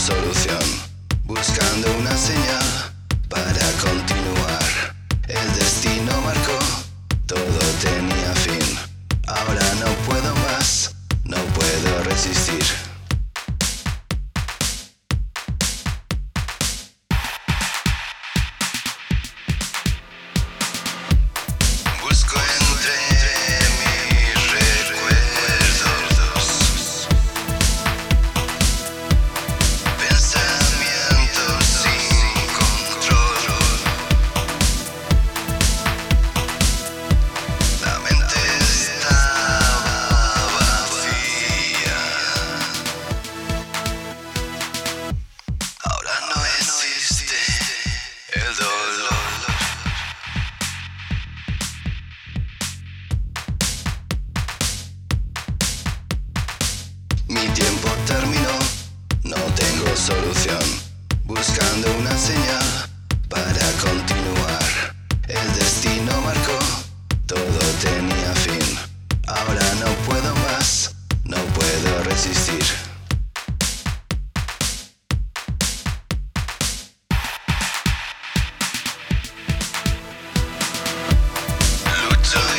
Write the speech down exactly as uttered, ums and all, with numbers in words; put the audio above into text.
solución, buscando una señal para continuar. El destino marcó, todo tenía fin. Ahora no puedo más, no puedo resistir. Busco entre mis recuerdos pensamientos sin control. La mente estaba vacía. Ahora no existe el dolor. Mi tiempo terminó, no tengo solución, buscando una señal para continuar. El destino marcó, todo tenía fin. Ahora no puedo más, no puedo resistir. Lucho